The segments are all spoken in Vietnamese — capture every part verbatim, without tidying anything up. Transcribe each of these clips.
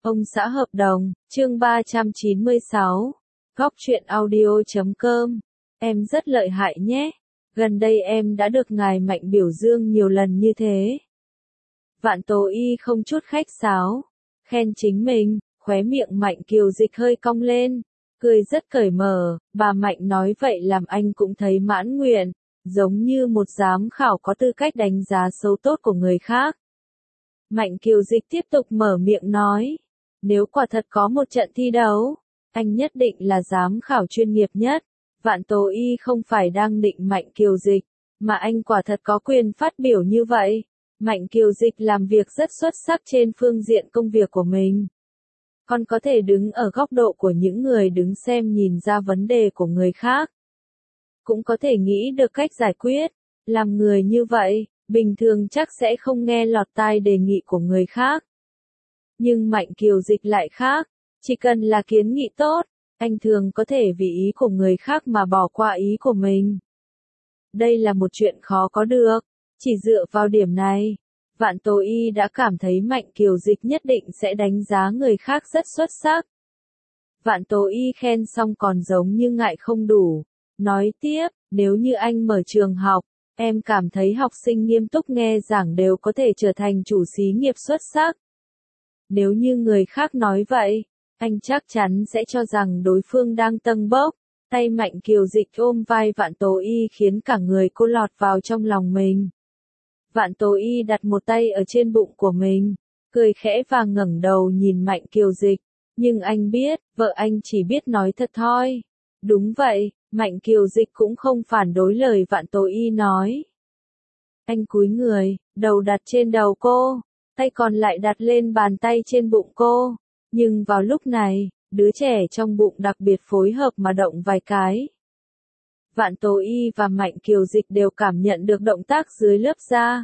Ông xã hợp đồng, chương ba trăm chín mươi sáu. Góc truyện audio chấm com. Em rất lợi hại nhé. Gần đây em đã được ngài Mạnh biểu dương nhiều lần như thế. Vạn Tố Y không chút khách sáo, khen chính mình, khóe miệng Mạnh Kiều Dịch hơi cong lên, cười rất cởi mở, bà Mạnh nói vậy làm anh cũng thấy mãn nguyện, giống như một giám khảo có tư cách đánh giá xấu tốt của người khác. Mạnh Kiều Dịch tiếp tục mở miệng nói, nếu quả thật có một trận thi đấu, anh nhất định là giám khảo chuyên nghiệp nhất. Vạn Tố Y không phải đang định Mạnh Kiều Dịch, mà anh quả thật có quyền phát biểu như vậy. Mạnh Kiều Dịch làm việc rất xuất sắc trên phương diện công việc của mình. Còn có thể đứng ở góc độ của những người đứng xem nhìn ra vấn đề của người khác. Cũng có thể nghĩ được cách giải quyết. Làm người như vậy, bình thường chắc sẽ không nghe lọt tai đề nghị của người khác. Nhưng Mạnh Kiều Dịch lại khác, chỉ cần là kiến nghị tốt, anh thường có thể vì ý của người khác mà bỏ qua ý của mình. Đây là một chuyện khó có được, chỉ dựa vào điểm này, Vạn Tố Y đã cảm thấy Mạnh Kiều Dịch nhất định sẽ đánh giá người khác rất xuất sắc. Vạn Tố Y khen xong còn giống như ngại không đủ, nói tiếp, nếu như anh mở trường học, em cảm thấy học sinh nghiêm túc nghe giảng đều có thể trở thành chủ xí nghiệp xuất sắc. Nếu như người khác nói vậy, anh chắc chắn sẽ cho rằng đối phương đang tâng bốc. Tay Mạnh Kiều Dịch ôm vai Vạn Tố Y khiến cả người cô lọt vào trong lòng mình. Vạn Tố Y đặt một tay ở trên bụng của mình, cười khẽ và ngẩng đầu nhìn Mạnh Kiều Dịch. Nhưng anh biết, vợ anh chỉ biết nói thật thôi. Đúng vậy, Mạnh Kiều Dịch cũng không phản đối lời Vạn Tố Y nói. Anh cúi người, đầu đặt trên đầu cô, tay còn lại đặt lên bàn tay trên bụng cô. Nhưng vào lúc này, đứa trẻ trong bụng đặc biệt phối hợp mà động vài cái. Vạn Tố Y và Mạnh Kiều Dịch đều cảm nhận được động tác dưới lớp da.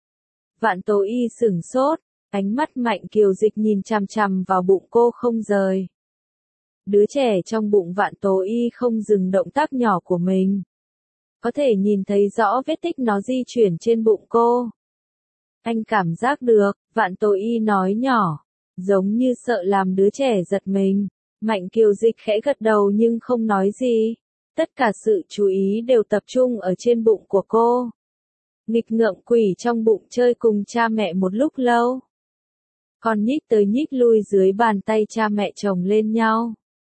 Vạn Tố Y sửng sốt, ánh mắt Mạnh Kiều Dịch nhìn chằm chằm vào bụng cô không rời. Đứa trẻ trong bụng Vạn Tố Y không dừng động tác nhỏ của mình. Có thể nhìn thấy rõ vết tích nó di chuyển trên bụng cô. Anh cảm giác được, Vạn Tố Y nói nhỏ, giống như sợ làm đứa trẻ giật mình. Mạnh Kiều Dịch khẽ gật đầu nhưng không nói gì. Tất cả sự chú ý đều tập trung ở trên bụng của cô. Nghịch ngợm quỷ trong bụng chơi cùng cha mẹ một lúc lâu. Còn nhích tới nhích lui dưới bàn tay cha mẹ chồng lên nhau.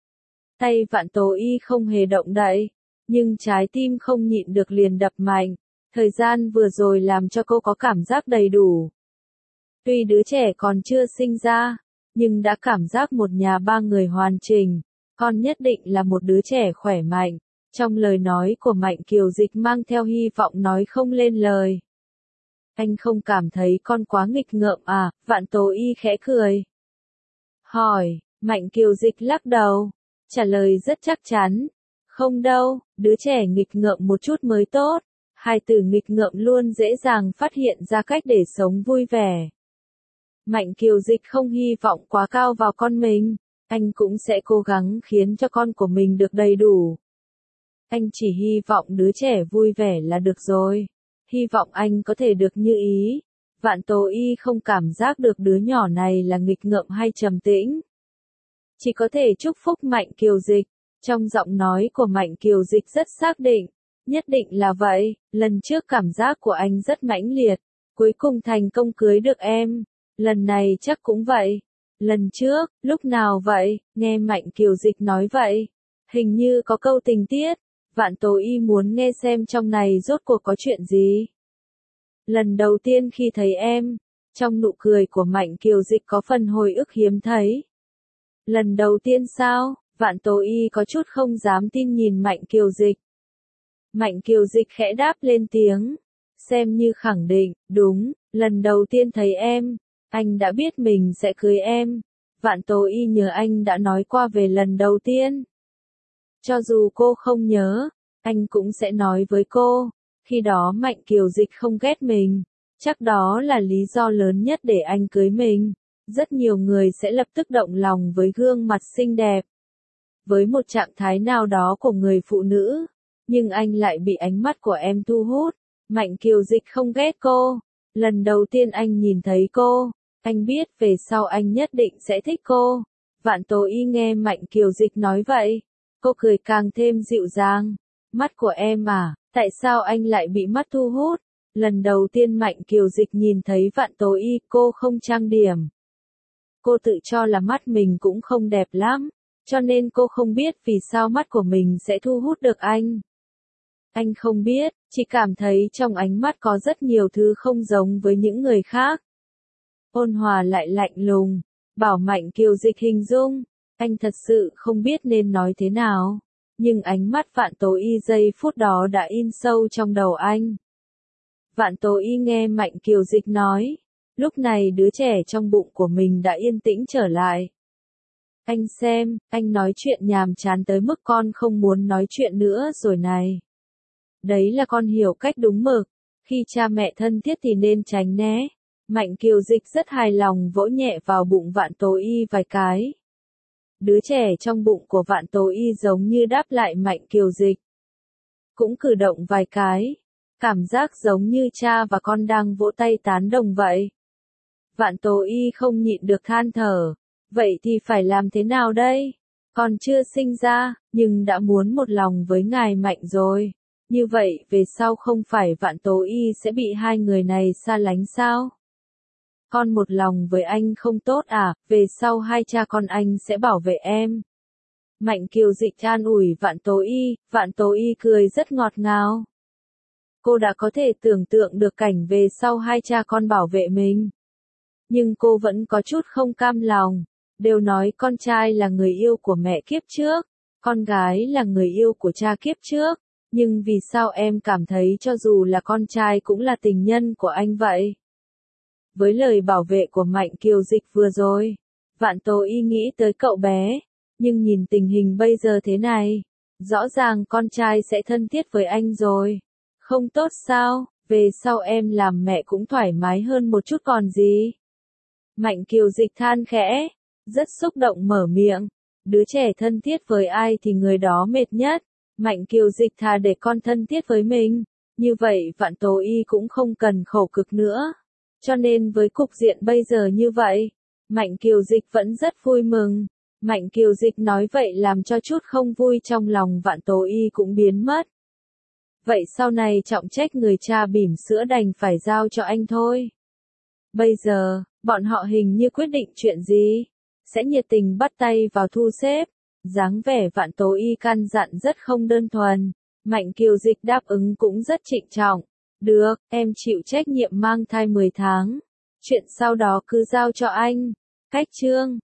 Tay Vạn Tố Y không hề động đậy, nhưng trái tim không nhịn được liền đập mạnh. Thời gian vừa rồi làm cho cô có cảm giác đầy đủ. Tuy đứa trẻ còn chưa sinh ra, nhưng đã cảm giác một nhà ba người hoàn chỉnh. Con nhất định là một đứa trẻ khỏe mạnh. Trong lời nói của Mạnh Kiều Dịch mang theo hy vọng nói không lên lời. Anh không cảm thấy con quá nghịch ngợm à? Vạn Tố Y khẽ cười. Hỏi, Mạnh Kiều Dịch lắc đầu. Trả lời rất chắc chắn. Không đâu, đứa trẻ nghịch ngợm một chút mới tốt. Hai từ nghịch ngợm luôn dễ dàng phát hiện ra cách để sống vui vẻ. Mạnh Kiều Dịch không hy vọng quá cao vào con mình. Anh cũng sẽ cố gắng khiến cho con của mình được đầy đủ. Anh chỉ hy vọng đứa trẻ vui vẻ là được rồi. Hy vọng anh có thể được như ý. Vạn Tố Y không cảm giác được đứa nhỏ này là nghịch ngợm hay trầm tĩnh. Chỉ có thể chúc phúc Mạnh Kiều Dịch. Trong giọng nói của Mạnh Kiều Dịch rất xác định. Nhất định là vậy, lần trước cảm giác của anh rất mãnh liệt. Cuối cùng thành công cưới được em. Lần này chắc cũng vậy. Lần trước, lúc nào vậy, nghe Mạnh Kiều Dịch nói vậy. Hình như có câu tình tiết. Vạn Tố Y muốn nghe xem trong này rốt cuộc có chuyện gì. Lần đầu tiên khi thấy em, trong nụ cười của Mạnh Kiều Dịch có phần hồi ức hiếm thấy. Lần đầu tiên sao? Vạn Tố Y có chút không dám tin nhìn Mạnh Kiều Dịch. Mạnh Kiều Dịch khẽ đáp lên tiếng. Xem như khẳng định, đúng, lần đầu tiên thấy em, anh đã biết mình sẽ cưới em. Vạn Tố Y nhớ anh đã nói qua về lần đầu tiên. Cho dù cô không nhớ, anh cũng sẽ nói với cô. Khi đó Mạnh Kiều Dịch không ghét mình. Chắc đó là lý do lớn nhất để anh cưới mình. Rất nhiều người sẽ lập tức động lòng với gương mặt xinh đẹp. Với một trạng thái nào đó của người phụ nữ. Nhưng anh lại bị ánh mắt của em thu hút. Mạnh Kiều Dịch không ghét cô. Lần đầu tiên anh nhìn thấy cô, Anh biết về sau anh nhất định sẽ thích cô. Vạn Tố Y nghe Mạnh Kiều Dịch nói vậy. Cô cười càng thêm dịu dàng. Mắt của em à, tại sao anh lại bị mắt thu hút? Lần đầu tiên Mạnh Kiều Dịch nhìn thấy Vạn Tố Y, cô không trang điểm. Cô tự cho là mắt mình cũng không đẹp lắm, cho nên cô không biết vì sao mắt của mình sẽ thu hút được anh. Anh không biết, chỉ cảm thấy trong ánh mắt có rất nhiều thứ không giống với những người khác. Ôn hòa lại lạnh lùng, bảo Mạnh Kiều Dịch hình dung, anh thật sự không biết nên nói thế nào, nhưng ánh mắt Vạn Tố Y giây phút đó đã in sâu trong đầu anh. Vạn Tố Y nghe Mạnh Kiều Dịch nói, lúc này đứa trẻ trong bụng của mình đã yên tĩnh trở lại. Anh xem, anh nói chuyện nhàm chán tới mức con không muốn nói chuyện nữa rồi này. Đấy là con hiểu cách đúng mực, khi cha mẹ thân thiết thì nên tránh né. Mạnh Kiều Dịch rất hài lòng vỗ nhẹ vào bụng Vạn Tố Y vài cái. Đứa trẻ trong bụng của Vạn Tố Y giống như đáp lại Mạnh Kiều Dịch. Cũng cử động vài cái. Cảm giác giống như cha và con đang vỗ tay tán đồng vậy. Vạn Tố Y không nhịn được than thở. Vậy thì phải làm thế nào đây? Con chưa sinh ra, nhưng đã muốn một lòng với ngài Mạnh rồi. Như vậy về sau không phải Vạn Tố Y sẽ bị hai người này xa lánh sao? Con một lòng với anh không tốt à, về sau hai cha con anh sẽ bảo vệ em. Mạnh Kiều Dịch an ủi Vạn Tố Y, Vạn Tố Y cười rất ngọt ngào. Cô đã có thể tưởng tượng được cảnh về sau hai cha con bảo vệ mình. Nhưng cô vẫn có chút không cam lòng. Đều nói con trai là người yêu của mẹ kiếp trước, con gái là người yêu của cha kiếp trước. Nhưng vì sao em cảm thấy cho dù là con trai cũng là tình nhân của anh vậy? Với lời bảo vệ của Mạnh Kiều Dịch vừa rồi, Vạn Tố Y nghĩ tới cậu bé. Nhưng nhìn tình hình bây giờ thế này, rõ ràng con trai sẽ thân thiết với anh rồi. Không tốt sao, về sau em làm mẹ cũng thoải mái hơn một chút còn gì. Mạnh Kiều Dịch than khẽ, rất xúc động mở miệng. Đứa trẻ thân thiết với ai thì người đó mệt nhất. Mạnh Kiều Dịch thà để con thân thiết với mình. Như vậy Vạn Tố Y cũng không cần khổ cực nữa. Cho nên với cục diện bây giờ như vậy, Mạnh Kiều Dịch vẫn rất vui mừng. Mạnh Kiều Dịch nói vậy làm cho chút không vui trong lòng Vạn Tố Y cũng biến mất. Vậy sau này trọng trách người cha bỉm sữa đành phải giao cho anh thôi. Bây giờ, bọn họ hình như quyết định chuyện gì? Sẽ nhiệt tình bắt tay vào thu xếp. Dáng vẻ Vạn Tố Y căn dặn rất không đơn thuần. Mạnh Kiều Dịch đáp ứng cũng rất trịnh trọng. Được, em chịu trách nhiệm mang thai mười tháng. Chuyện sau đó cứ giao cho anh. Cách chương